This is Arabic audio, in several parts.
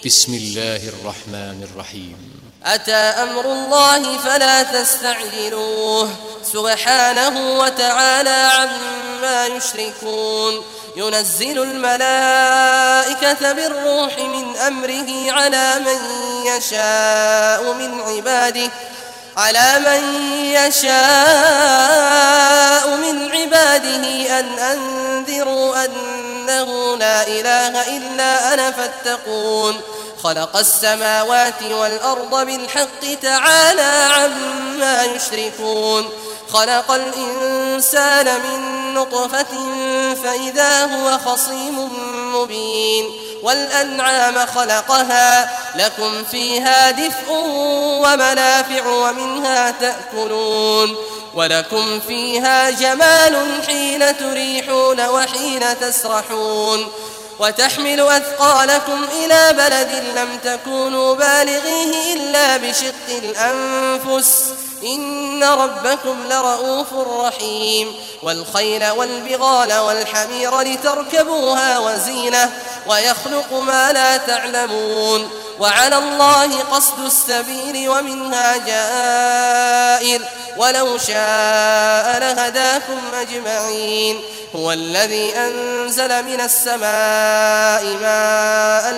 بسم الله الرحمن الرحيم. أتى أمر الله فلا تستعجلوه سبحانه وتعالى عما يشركون. ينزل الملائكة بالروح من أمره على من يشاء من عباده أن أنذروا أنه لا إله إلا أنا فاتقون. خلق السماوات والأرض بالحق تعالى عما يشركون. خلق الإنسان من نطفة فإذا هو خصيم مبين. والأنعام خلقها لكم فيها دفء ومنافع ومنها تأكلون ولكم فيها جمال حين تريحون وحين تسرحون. وتحمل أثقالكم إلى بلد لم تكونوا بالغيه إلا بشق الأنفس إن ربكم لرؤوف رحيم. والخيل والبغال والحمير لتركبوها وزينة ويخلق ما لا تعلمون. وعلى الله قصد السبيل ومنها جائر ولو شاء لهداكم أجمعين. هو الذي أنزل من السماء ماء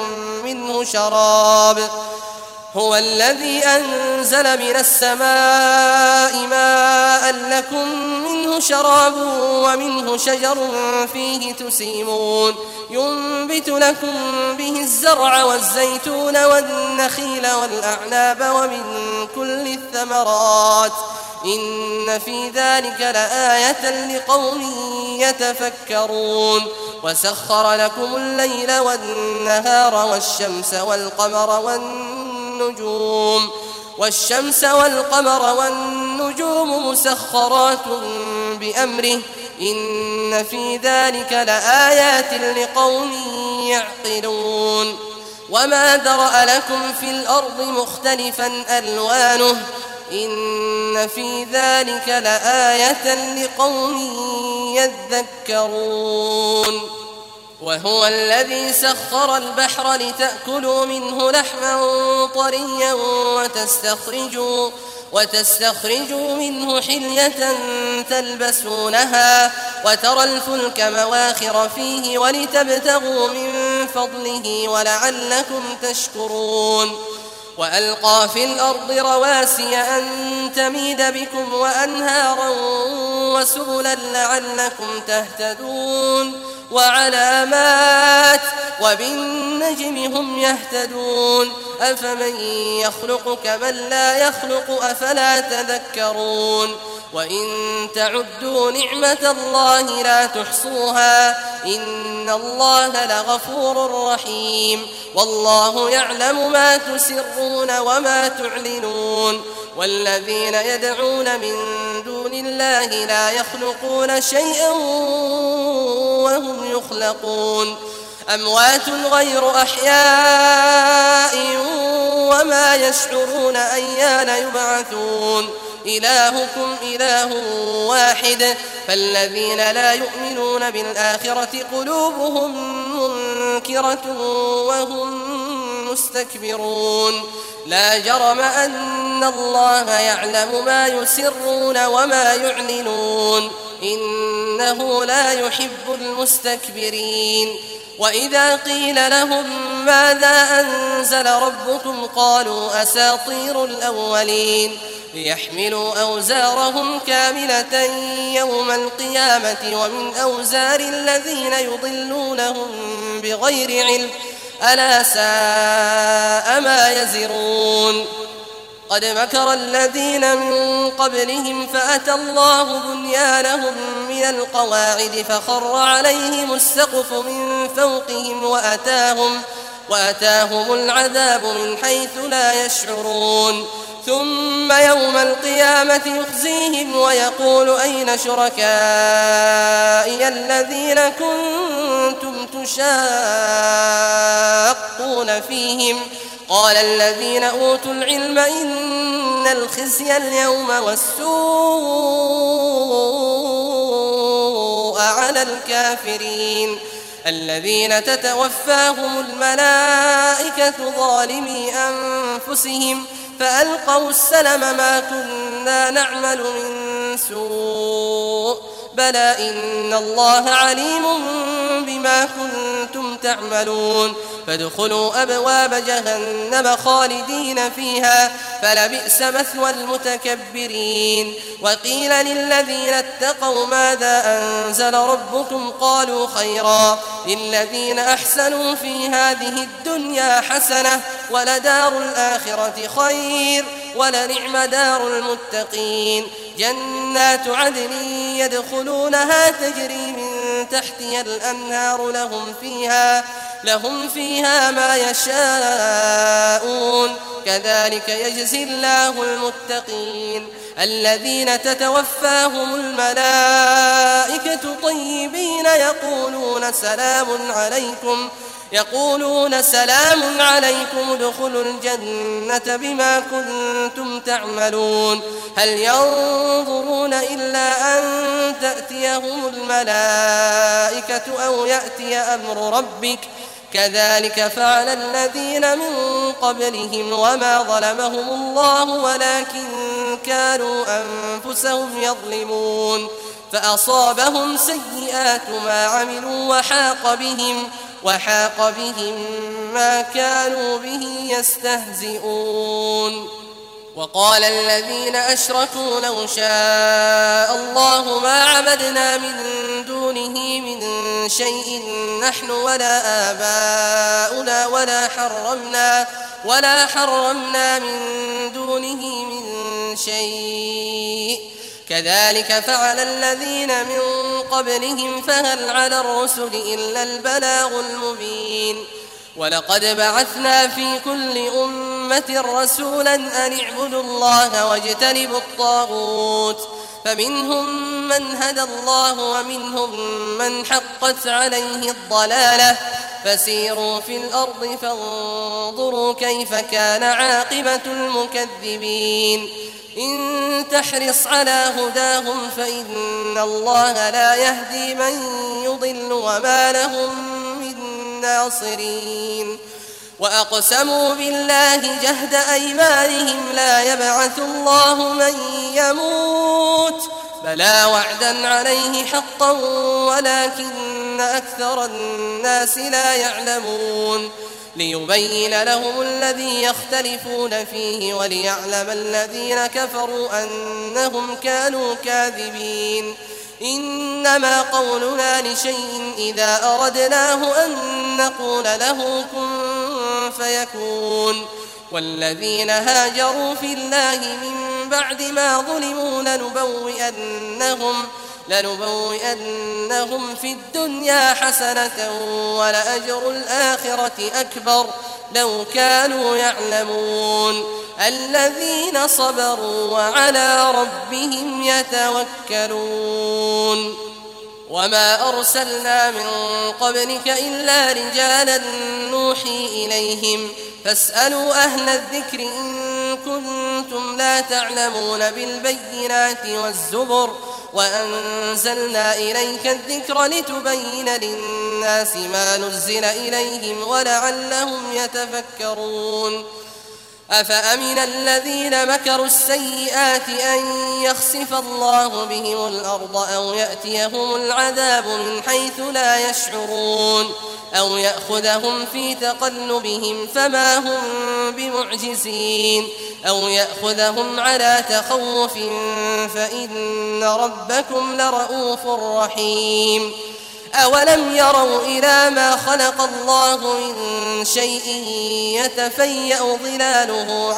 لكم منه شراب ومنه شجر فيه تسيمون. ينبت لكم به الزرع والزيتون والنخيل والأعناب ومن كل الثمرات إن في ذلك لآية لقوم يتفكرون. وسخر لكم الليل والنهار والشمس والقمر والنجوم مسخرات بأمره إن في ذلك لآيات لقوم يعقلون. وما ذرأ لكم في الأرض مختلفا ألوانه إن في ذلك لآية لقوم يذكرون. وهو الذي سخر البحر لتأكلوا منه لحما طريا وتستخرجوا منه حلية تلبسونها وترى الفلك مواخر فيه ولتبتغوا من فضله ولعلكم تشكرون. وألقى في الأرض رواسي أن تميد بكم وأنهارا وسبلا لعلكم تهتدون. وعلامات وبالنجم هم يهتدون. أفمن يخلق كمن لا يخلق أفلا تذكرون. وإن تعدوا نعمة الله لا تحصوها إن الله لغفور رحيم. والله يعلم ما تسرون وما تعلنون. والذين يدعون من دون الله لا يخلقون شيئا وهم يخلقون. أموات غير أحياء وما يشعرون أيان يبعثون. إلهكم إله واحد فالذين لا يؤمنون بالآخرة قلوبهم منكرة وهم مستكبرون. لا جرم أن الله يعلم ما يسرون وما يعلنون إنه لا يحب المستكبرين. وإذا قيل لهم ماذا أنزل ربكم قالوا أساطير الأولين. ليحملوا أوزارهم كاملة يوم القيامة ومن أوزار الذين يضلونهم بغير علم ألا ساء ما يزرون. قد مكر الذين من قبلهم فأتى الله بنيانهم من القواعد فخر عليهم السقف من فوقهم وأتاهم العذاب من حيث لا يشعرون. ثم يوم القيامة يخزيهم ويقول أين شركائي الذين كنتم تشاقون فيهم قال الذين أوتوا العلم إن الخزي اليوم والسوء على الكافرين الذين تتوفاهم الملائكة ظالمي أنفسهم فألقوا السلم ما كنا نعمل من سوء بلى إن الله عليم بما كنتم تعملون فادخلوا أبواب جهنم خالدين فيها فلبئس مثوى المتكبرين وقيل للذين اتقوا ماذا أنزل ربكم قالوا خيرا للذين أحسنوا في هذه الدنيا حسنة ولدار الآخرة خير ولنعم دار المتقين جنات عدن يدخلونها تجري من تحتها الأنهار لهم فيها ما يشاءون كذلك يجزي الله المتقين الذين تتوفاهم الملائكة طيبين يقولون سلام عليكم ادخلوا الجنة بما كنتم تعملون هل ينظرون إلا أن تأتيهم الملائكة أو يأتي أمر ربك كذلك فعل الذين من قبلهم وما ظلمهم الله ولكن كانوا أنفسهم يظلمون فأصابهم سيئات ما عملوا وحاق بهم ما كانوا به يستهزئون وقال الذين أشركوا لو شاء الله ما عبدنا من دونه من شيء نحن ولا آباؤنا ولا حرمنا من دونه من شيء كذلك فعل الذين من قبلهم فهل على الرسل إلا البلاغ المبين ولقد بعثنا في كل أمة رسولا أن اعبدوا الله واجتنبوا الطاغوت فمنهم من هدى الله ومنهم من حقت عليه الضلالة فسيروا في الأرض فانظروا كيف كان عاقبة المكذبين إن تحرص على هداهم فإن الله لا يهدي من يضل وما لهم من ناصرين وأقسموا بالله جهد أيمانهم لا يبعث الله من يموت بلى وعدا عليه حقا ولكن أكثر الناس لا يعلمون ليبين لهم الذي يختلفون فيه وليعلم الذين كفروا أنهم كانوا كاذبين إنما قولنا لشيء إذا أردناه أن نقول له كن فيكون والذين هاجروا في الله من بعد ما ظلموا لنبوئنهم في الدنيا حسنة ولأجر الآخرة أكبر لو كانوا يعلمون الذين صبروا وعلى ربهم يتوكلون وما أرسلنا من قبلك إلا رجالا نوحي إليهم فاسألوا أهل الذكر إن كنتم لا تعلمون بالبينات والزبر وأنزلنا إليك الذكر لتبين للناس ما نزل إليهم ولعلهم يتفكرون أفأمن الذين مكروا السيئات أن يخسف الله بهم الأرض أو يأتيهم العذاب من حيث لا يشعرون أو يأخذهم في تقلبهم فما هم بمعجزين أو يأخذهم على تخوف فإن ربكم لرؤوف رحيم أولم يروا إلى ما خلق الله من شيء يتفيأ ظلاله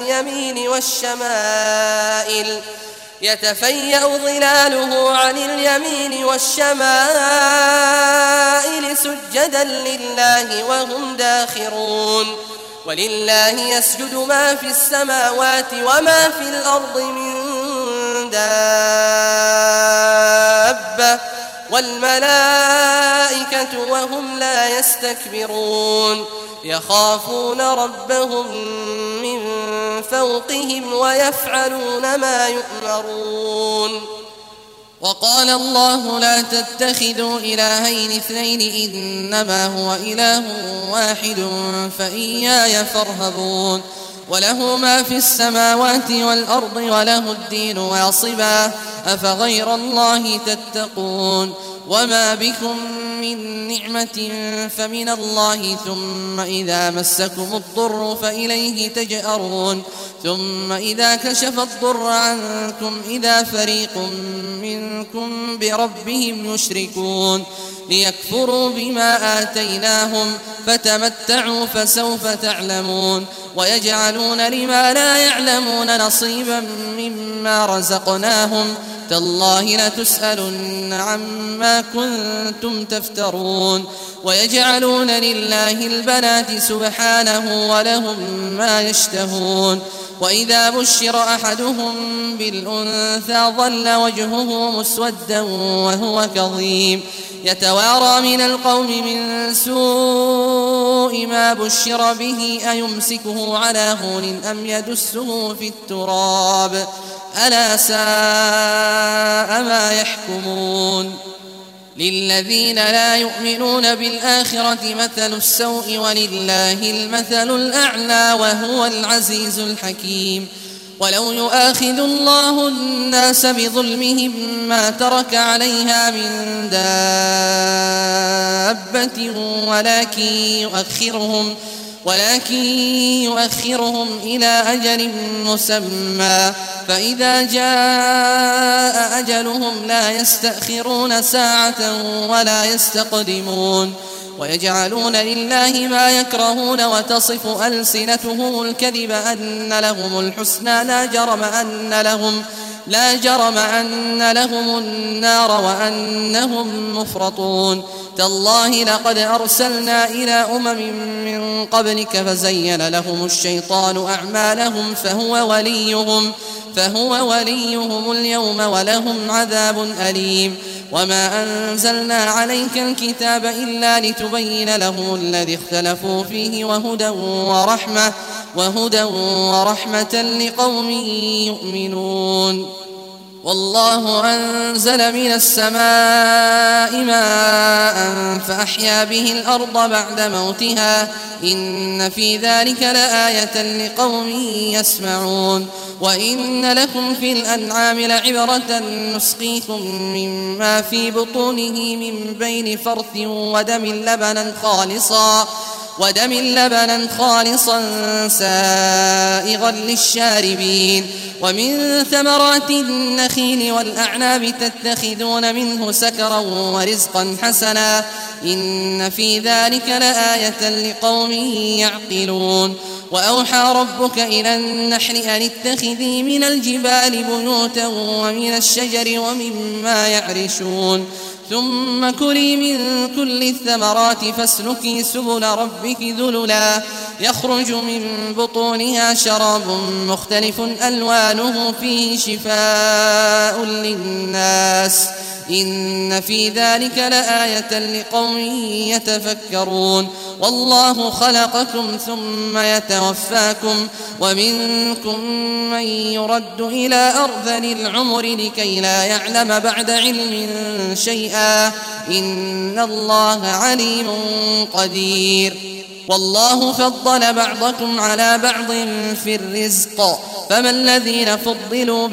عن اليمين والشمائل سجدا لله وهم داخرون ولله يسجد ما في السماوات وما في الأرض من دابة والملائكة وهم لا يستكبرون يخافون ربهم من فوقهم ويفعلون ما يؤمرون وقال الله لا تتخذوا إلهين اثنين إنما هو إله واحد فإياي فارهبون وله ما في السماوات والأرض وله الدين واصبا أفغير الله تتقون وما بكم من نعمة فمن الله ثم إذا مسكم الضر فإليه تجأرون ثم إذا كشف الضر عنكم إذا فريق منكم بربهم يشركون ليكفروا بما آتيناهم فتمتعوا فسوف تعلمون ويجعلون لما لا يعلمون نصيبا مما رزقناهم تالله لتسألن عما كنتم تفترون ويجعلون لله البنات سبحانه ولهم ما يشتهون وإذا بشر أحدهم بالأنثى ظل وجهه مسودا وهو كظيم يتوارى من القوم من سوء ما بشر به أيمسكه على هون أم يدسه في التراب ألا ساء ما يحكمون للذين لا يؤمنون بالآخرة مثل السوء ولله المثل الأعلى وهو العزيز الحكيم ولو يؤاخذ الله الناس بظلمهم ما ترك عليها من دابة ولكن يؤخرهم إلى أجل مسمى فإذا جاء أجلهم لا يستأخرون ساعة ولا يستقدمون ويجعلون لله ما يكرهون وتصف ألسنتهم الكذب أن لهم الحسنى لا جرم أن لهم النار وأنهم مفرطون تالله لقد أرسلنا إلى أمم من قبلك فزين لهم الشيطان أعمالهم فهو وليهم اليوم ولهم عذاب أليم وما أنزلنا عليك الكتاب إلا لتبين لهم الذي اختلفوا فيه وهدى ورحمة لقوم يؤمنون والله أنزل من السماء ماء فأحيا به الأرض بعد موتها إن في ذلك لآية لقوم يسمعون وإن لكم في الأنعام لعبرة نسقيكم مما في بطونه من بين فرث ودم لبنا خالصا سائغا للشاربين ومن ثمرات النخيل والأعناب تتخذون منه سكرا ورزقا حسنا إن في ذلك لآية لقوم يعقلون وأوحى ربك إلى النحل أن اتخذي من الجبال بيوتا ومن الشجر ومما يعرشون ثم كلي من كل الثمرات فاسلكي سبل ربك ذللا يخرج من بطونها شراب مختلف ألوانه فيه شفاء للناس إن في ذلك لآية لقوم يتفكرون والله خلقكم ثم يتوفاكم ومنكم من يرد إلى أرذل العمر لكي لا يعلم بعد علم شيئا إن الله عليم قدير والله فضل بعضكم على بعض في الرزق فما الذين فضلوا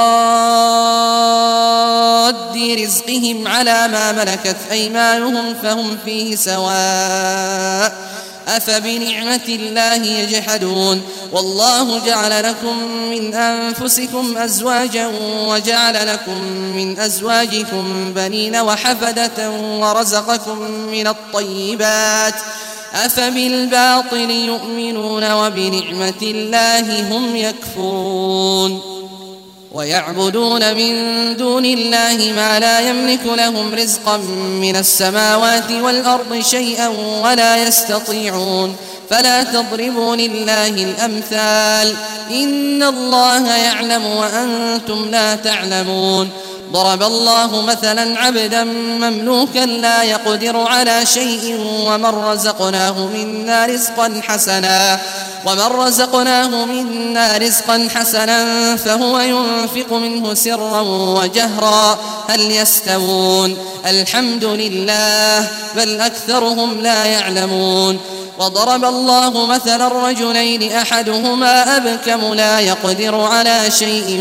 براد رزقهم على ما ملكت أيمانهم فهم فيه سواء أفبنعمة الله يجحدون والله جعل لكم من أنفسكم أزواجا وجعل لكم من أزواجكم بنين وحفدة ورزقكم من الطيبات أفبالباطل يؤمنون وبنعمة الله هم يكفرون ويعبدون من دون الله ما لا يملك لهم رزقا من السماوات والأرض شيئا ولا يستطيعون فلا تضربوا لله الأمثال إن الله يعلم وأنتم لا تعلمون ضرب الله مثلا عبدا مملوكا لا يقدر على شيء ومن رزقناه منا رزقا حسنا ومن رزقناه منا رزقا حسنا فهو ينفق منه سرا وجهرا هل يستوون الحمد لله بل أكثرهم لا يعلمون وضرب الله مثلا الرجلين أحدهما أبكم لا يقدر على شيء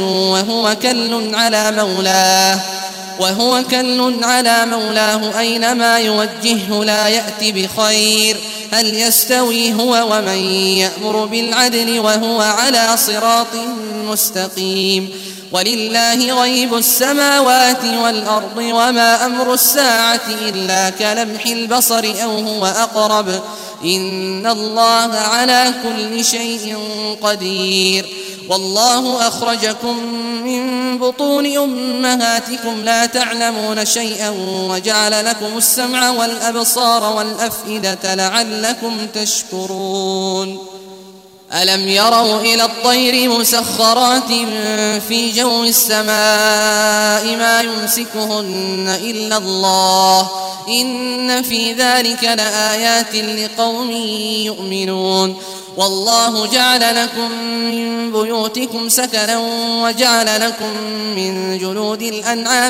وهو كل على مولاه أينما يوجهه لا يأتي بخير هل يستوي هو ومن يأمر بالعدل وهو على صراط مستقيم ولله غيب السماوات والأرض وما أمر الساعة إلا كلمح البصر أو هو أقرب إن الله على كل شيء قدير والله أخرجكم من بطون أمهاتكم لا تعلمون شيئا وجعل لكم السمع والأبصار والأفئدة لعلكم تشكرون ألم يروا إلى الطير مسخرات في جو السماء ما يمسكهن إلا الله إن في ذلك لآيات لقوم يؤمنون والله جعل لكم من بيوتكم سكنا وجعل لكم من جلود الأنعام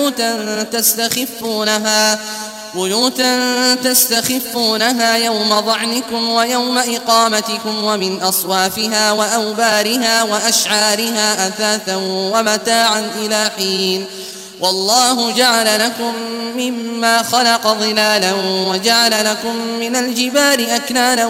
بيوتا تستخفونها يوم ضعنكم ويوم إقامتكم ومن أصوافها وأوبارها وأشعارها أثاثا ومتاعا إلى حين والله جعل لكم مما خلق ظلالا وجعل لكم من الجبال أكنانا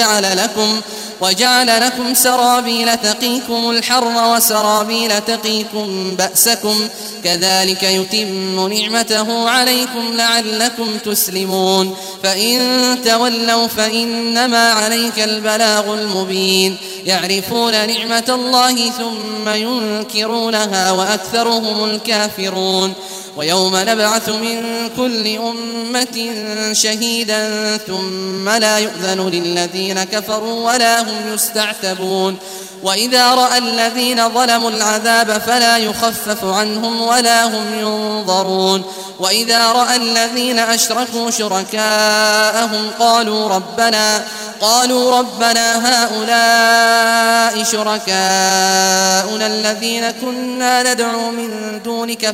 وجعل لكم سرابيل تقيكم الحر وسرابيل تقيكم بأسكم كذلك يتم نعمته عليكم لعلكم تسلمون فإن تولوا فإنما عليك البلاغ المبين يعرفون نعمة الله ثم ينكرونها وأكثرهم الكافرون ويوم نبعث من كل أمة شهيدا ثم لا يؤذن للذين كفروا ولا هم يستعتبون وإذا رأى الذين ظلموا العذاب فلا يخفف عنهم ولا هم ينظرون وإذا رأى الذين أشركوا شركاءهم قالوا ربنا هؤلاء شركاؤنا الذين كنا ندعو من دونك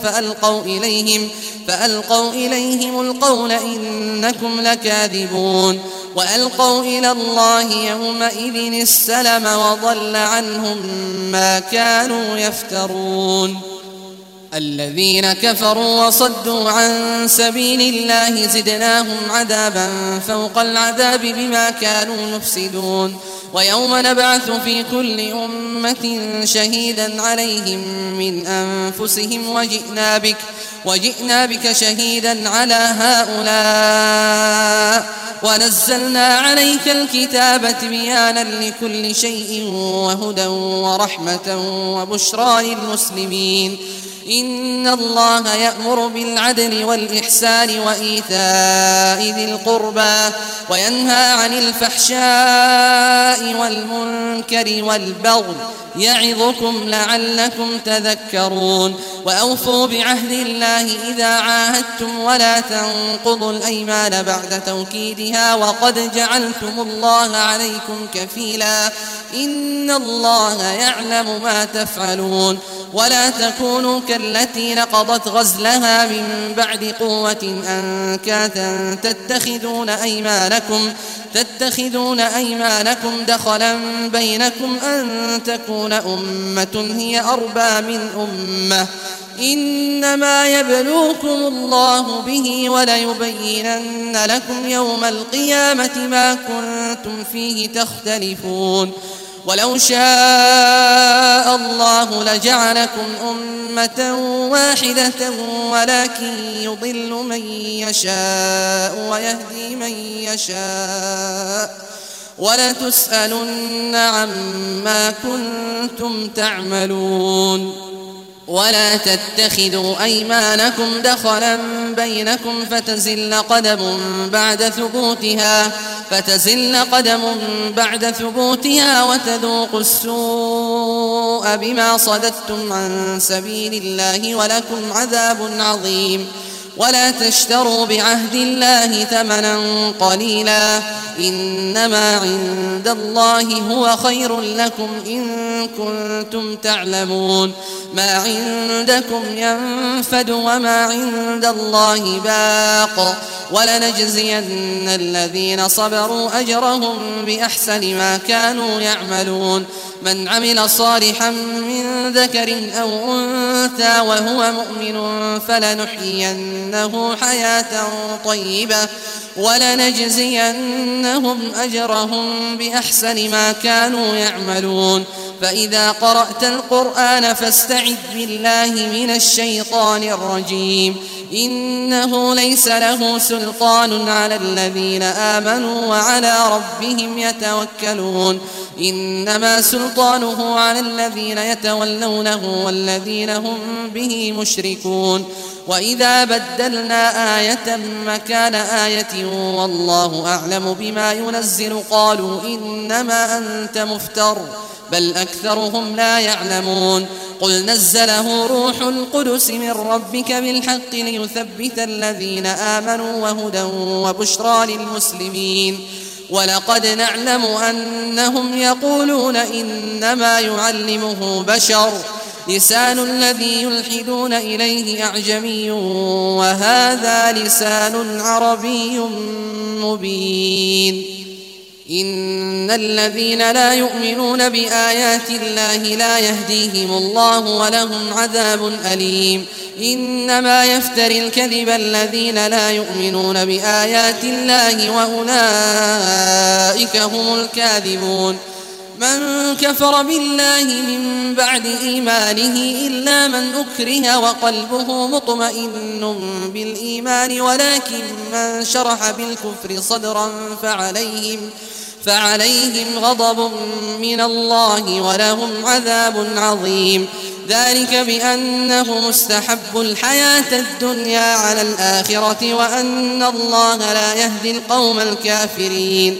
فألقوا إليهم القول إنكم لكاذبون وألقوا إلى الله يومئذ السلم وضل عنهم ما كانوا يفترون الذين كفروا وصدوا عن سبيل الله زدناهم عذابا فوق العذاب بما كانوا يفسدون ويوم نبعث في كل أمة شهيدا عليهم من أنفسهم وجئنا بك شهيدا على هؤلاء ونزلنا عليك الكتاب تبيانا لكل شيء وهدى ورحمة وبشرى للمسلمين إن الله يأمر بالعدل والإحسان وإيتاء ذي القربى وينهى عن الفحشاء والمنكر والبغي يعظكم لعلكم تذكرون وأوفوا بعهد الله إذا عاهدتم ولا تنقضوا الأيمان بعد توكيدها وقد جعلتم الله عليكم كفيلا إن الله يعلم ما تفعلون ولا تكونوا كالتي نقضت غزلها من بعد قوة أنكاثا تتخذون أيمانكم دخلا بينكم أن تكون أمة هي أربى من أمة إنما يبلوكم الله به وليبينن لكم يوم القيامة ما كنتم فيه تختلفون ولو شاء الله لجعلكم أمة واحدة ولكن يضل من يشاء ويهدي من يشاء ولتسألن عما كنتم تعملون ولا تتخذوا أيمانكم دخلا بينكم فتزل قدم بعد ثبوتها وتذوقوا السوء بما صددتم عن سبيل الله ولكم عذاب عظيم ولا تشتروا بعهد الله ثمنا قليلا إنما عند الله هو خير لكم إن كنتم تعلمون ما عندكم ينفد وما عند الله باق ولنجزين الذين صبروا أجرهم بأحسن ما كانوا يعملون من عمل صالحا من ذكر أو أنثى وهو مؤمن فلنحيينه حياة طيبة ولنجزينهم أجرهم بأحسن ما كانوا يعملون فإذا قرأت القرآن فاستعذ بالله من الشيطان الرجيم إنه ليس له سلطان على الذين آمنوا وعلى ربهم يتوكلون إنما سلطانه على الذين يتولونه والذين هم به مشركون وإذا بدلنا آية مكان آية والله أعلم بما ينزل قالوا إنما أنت مفتر بل أكثرهم لا يعلمون قل نزله روح القدس من ربك بالحق ليثبت الذين آمنوا وهدى وبشرى للمسلمين ولقد نعلم أنهم يقولون إنما يعلمه بشر لسان الذي يلحدون إليه أعجمي وهذا لسان عربي مبين إن الذين لا يؤمنون بآيات الله لا يهديهم الله ولهم عذاب أليم إنما يفتري الكذب الذين لا يؤمنون بآيات الله وأولئك هم الكاذبون من كفر بالله من بعد إيمانه إلا من أكره وقلبه مطمئن بالإيمان ولكن من شرح بالكفر صدرا فعليهم غضب من الله ولهم عذاب عظيم ذلك بأنه مستحب الحياة الدنيا على الآخرة وأن الله لا يهدي القوم الكافرين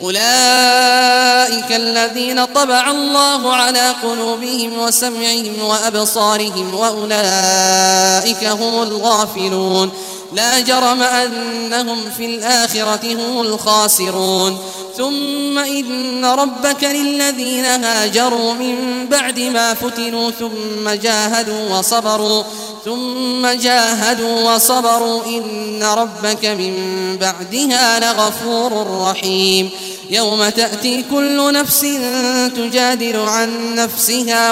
أولئك الذين طبع الله على قلوبهم وسمعهم وأبصارهم وأولئك هم الغافلون لا جرم أنهم في الآخرة هم الخاسرون ثم إن ربك للذين هاجروا من بعد ما فتنوا ثم جاهدوا وصبروا إن ربك من بعدها لغفور رحيم يوم تأتي كل نفس تجادل عن نفسها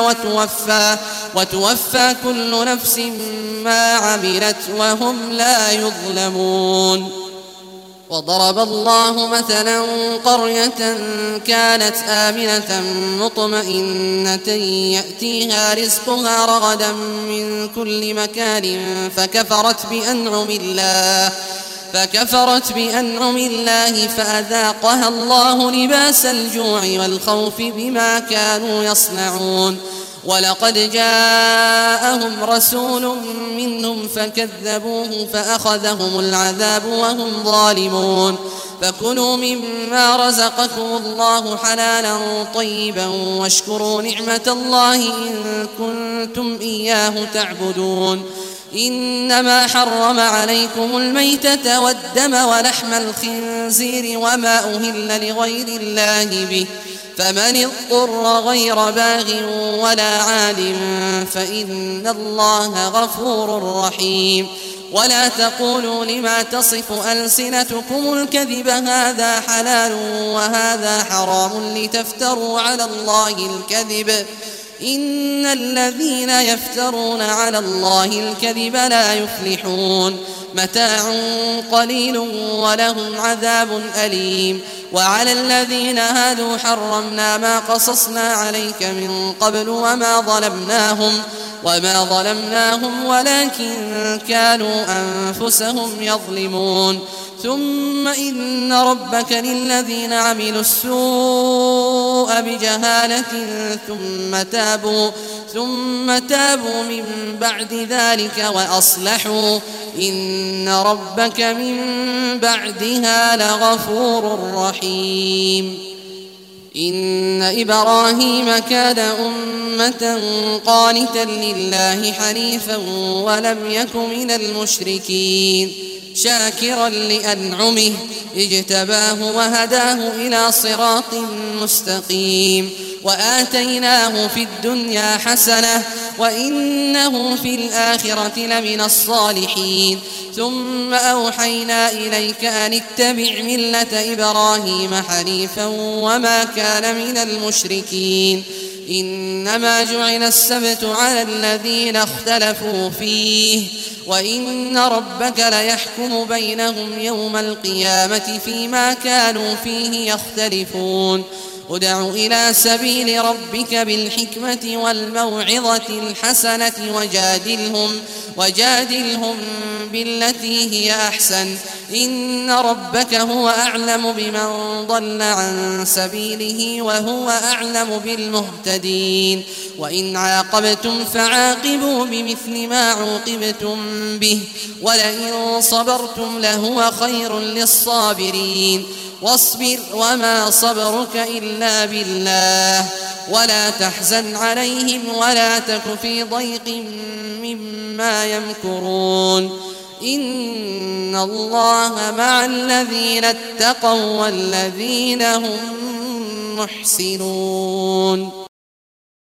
وتوفى كل نفس ما عملت وهم لا يظلمون وضرب الله مثلا قرية كانت آمنة مطمئنة يأتيها رزقها رغدا من كل مكان فكفرت بأنعم الله فأذاقها الله لباس الجوع والخوف بما كانوا يصنعون ولقد جاءهم رسول منهم فكذبوه فأخذهم العذاب وهم ظالمون فكلوا مما رزقكم الله حلالا طيبا واشكروا نعمة الله إن كنتم إياه تعبدون إنما حرم عليكم الميتة والدم ولحم الخنزير وما أهل لغير الله به فمن اضطر غير باغ ولا عاد فإن الله غفور رحيم ولا تقولوا لما تصف ألسنتكم الكذب هذا حلال وهذا حرام لتفتروا على الله الكذب إن الذين يفترون على الله الكذب لا يفلحون متاع قليل ولهم عذاب أليم وعلى الذين هادوا حرمنا ما قصصنا عليك من قبل وما ظلمناهم ولكن كانوا أنفسهم يظلمون ثم إن ربك للذين عملوا السوء بجهالة ثم تابوا من بعد ذلك وأصلحوا إن ربك من بعدها لغفور رحيم إن إبراهيم كان أمة قانتا لله حنيفا ولم يك من المشركين شاكرا لأنعمه اجتباه وهداه إلى صراط مستقيم وآتيناه في الدنيا حسنة وإنه في الآخرة لمن الصالحين ثم أوحينا إليك أن اتبع ملة إبراهيم حنيفا وما كان من المشركين إنما جعل السبت على الذين اختلفوا فيه وإن ربك ليحكم بينهم يوم القيامة فيما كانوا فيه يختلفون ادع إلى سبيل ربك بالحكمة والموعظة الحسنة وجادلهم بالتي هي أحسن إن ربك هو أعلم بمن ضل عن سبيله وهو أعلم بالمهتدين وإن عاقبتم فعاقبوا بمثل ما عوقبتم به ولئن صبرتم لهو خير للصابرين واصبر وما صبرك إلا بالله ولا تحزن عليهم ولا تك في ضيق مما يمكرون إن الله مع الذين اتقوا والذين هم محسنون.